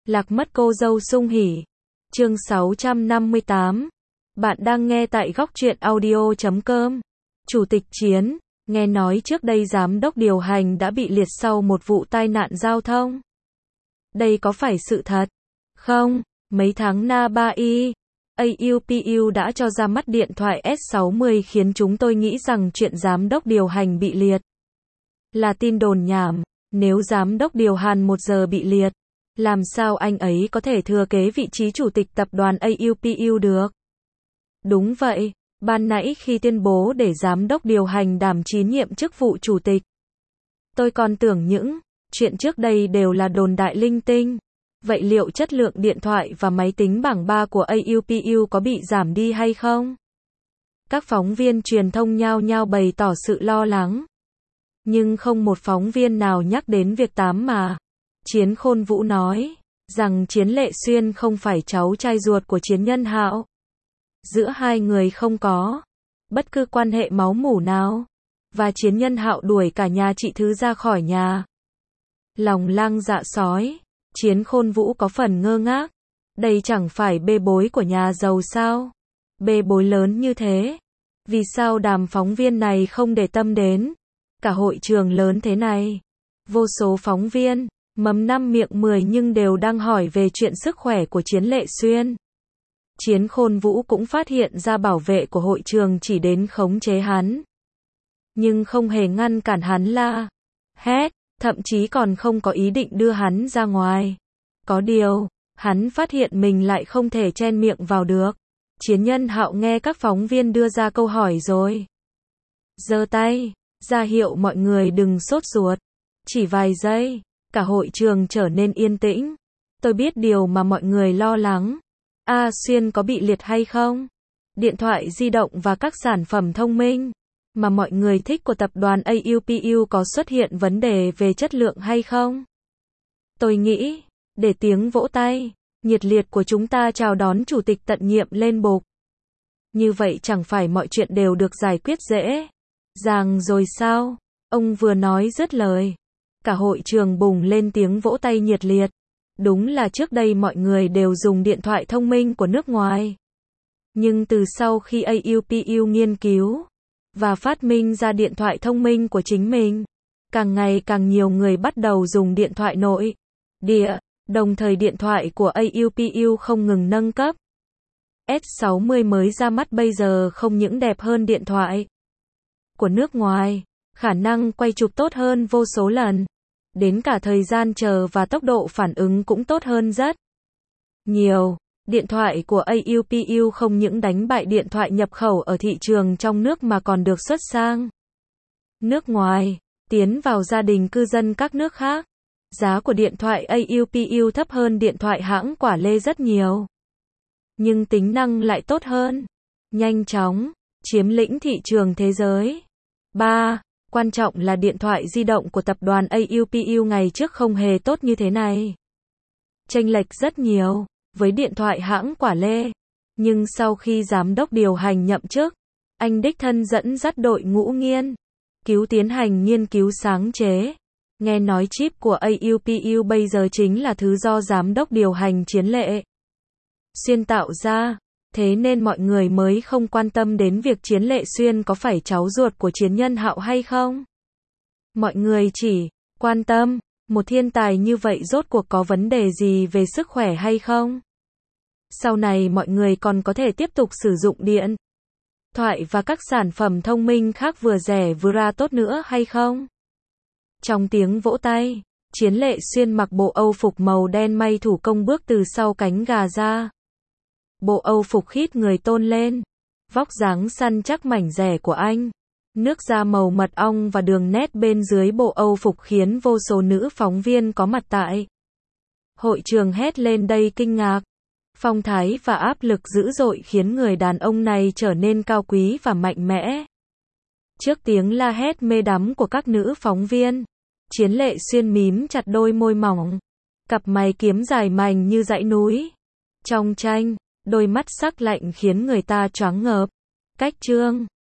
Lạc mất cô dâu sung hỉ. Chương 658. Bạn đang nghe tại góc truyện audio.com. Chủ tịch Chiến, nghe nói trước đây giám đốc điều hành đã bị liệt sau một vụ tai nạn giao thông. Đây có phải sự thật? Không, mấy tháng na ba y. AUPU đã cho ra mắt điện thoại S60 khiến chúng tôi nghĩ rằng chuyện giám đốc điều hành bị liệt là tin đồn nhảm. Nếu giám đốc điều hành 1 giờ bị liệt, làm sao anh ấy có thể thừa kế vị trí chủ tịch tập đoàn AUPU được? Đúng vậy, ban nãy khi tuyên bố để giám đốc điều hành đảm tín nhiệm chức vụ chủ tịch, tôi còn tưởng những chuyện trước đây đều là đồn đại linh tinh. Vậy liệu chất lượng điện thoại và máy tính bảng 3 của AUPU có bị giảm đi hay không? Các phóng viên truyền thông nhao nhao bày tỏ sự lo lắng. Nhưng không một phóng viên nào nhắc đến việc mà Chiến Khôn Vũ nói rằng Chiến Lệ Xuyên không phải cháu trai ruột của Chiến Nhân Hạo. Giữa hai người không có bất cứ quan hệ máu mủ nào, và Chiến Nhân Hạo đuổi cả nhà chị Thứ ra khỏi nhà. Lòng lang dạ sói, Chiến Khôn Vũ có phần ngơ ngác. Đây chẳng phải bê bối của nhà giàu sao? Bê bối lớn như thế, vì sao đám phóng viên này không để tâm đến? Cả hội trường lớn thế này, vô số phóng viên, mồm 5 miệng 10 nhưng đều đang hỏi về chuyện sức khỏe của Chiến Lệ Xuyên. Chiến Khôn Vũ cũng phát hiện ra bảo vệ của hội trường chỉ đến khống chế hắn, nhưng không hề ngăn cản hắn la hét, thậm chí còn không có ý định đưa hắn ra ngoài. Có điều, hắn phát hiện mình lại không thể chen miệng vào được. Chiến Nhân Hạo nghe các phóng viên đưa ra câu hỏi rồi giơ tay ra hiệu mọi người đừng sốt ruột. Chỉ vài giây, cả hội trường trở nên yên tĩnh. Tôi biết điều mà mọi người lo lắng. Xuyên có bị liệt hay không? Điện thoại di động và các sản phẩm thông minh mà mọi người thích của tập đoàn AUPU có xuất hiện vấn đề về chất lượng hay không? Tôi nghĩ, để tiếng vỗ tay nhiệt liệt của chúng ta chào đón chủ tịch tận nhiệm lên bục. Như vậy chẳng phải mọi chuyện đều được giải quyết dễ dàng rồi sao? Ông vừa nói dứt lời, cả hội trường bùng lên tiếng vỗ tay nhiệt liệt. Đúng là trước đây mọi người đều dùng điện thoại thông minh của nước ngoài. Nhưng từ sau khi AUPU nghiên cứu và phát minh ra điện thoại thông minh của chính mình, càng ngày càng nhiều người bắt đầu dùng điện thoại nội địa, đồng thời điện thoại của AUPU không ngừng nâng cấp. S60 mới ra mắt bây giờ không những đẹp hơn điện thoại của nước ngoài, khả năng quay chụp tốt hơn vô số lần, đến cả thời gian chờ và tốc độ phản ứng cũng tốt hơn rất nhiều. Điện thoại của AUPU không những đánh bại điện thoại nhập khẩu ở thị trường trong nước mà còn được xuất sang nước ngoài, tiến vào gia đình cư dân các nước khác. Giá của điện thoại AUPU thấp hơn điện thoại hãng Quả Lê rất nhiều, nhưng tính năng lại tốt hơn, nhanh chóng chiếm lĩnh thị trường thế giới. 3. Quan trọng là điện thoại di động của tập đoàn AUPU ngày trước không hề tốt như thế này. Chênh lệch rất nhiều với điện thoại hãng Quả Lê. Nhưng sau khi giám đốc điều hành nhậm chức, anh đích thân dẫn dắt đội ngũ nghiên cứu tiến hành nghiên cứu sáng chế. Nghe nói chip của AUPU bây giờ chính là thứ do giám đốc điều hành Chiến Lệ Xuyên tạo ra. Thế nên mọi người mới không quan tâm đến việc Chiến Lệ Xuyên có phải cháu ruột của Chiến Nhân Hạo hay không. Mọi người chỉ quan tâm, một thiên tài như vậy rốt cuộc có vấn đề gì về sức khỏe hay không? Sau này mọi người còn có thể tiếp tục sử dụng điện thoại và các sản phẩm thông minh khác vừa rẻ vừa ra tốt nữa hay không? Trong tiếng vỗ tay, Chiến Lệ Xuyên mặc bộ Âu phục màu đen may thủ công bước từ sau cánh gà ra. Bộ Âu phục khít người tôn lên, vóc dáng săn chắc mảnh dẻ của anh, nước da màu mật ong và đường nét bên dưới bộ Âu phục khiến vô số nữ phóng viên có mặt tại hội trường hét lên đầy kinh ngạc. Phong thái và áp lực dữ dội khiến người đàn ông này trở nên cao quý và mạnh mẽ. Trước tiếng la hét mê đắm của các nữ phóng viên, Chiến Lệ Xuyên mím chặt đôi môi mỏng, cặp mày kiếm dài mảnh như dãy núi. Trong tranh, đôi mắt sắc lạnh khiến người ta choáng ngợp. Cách chương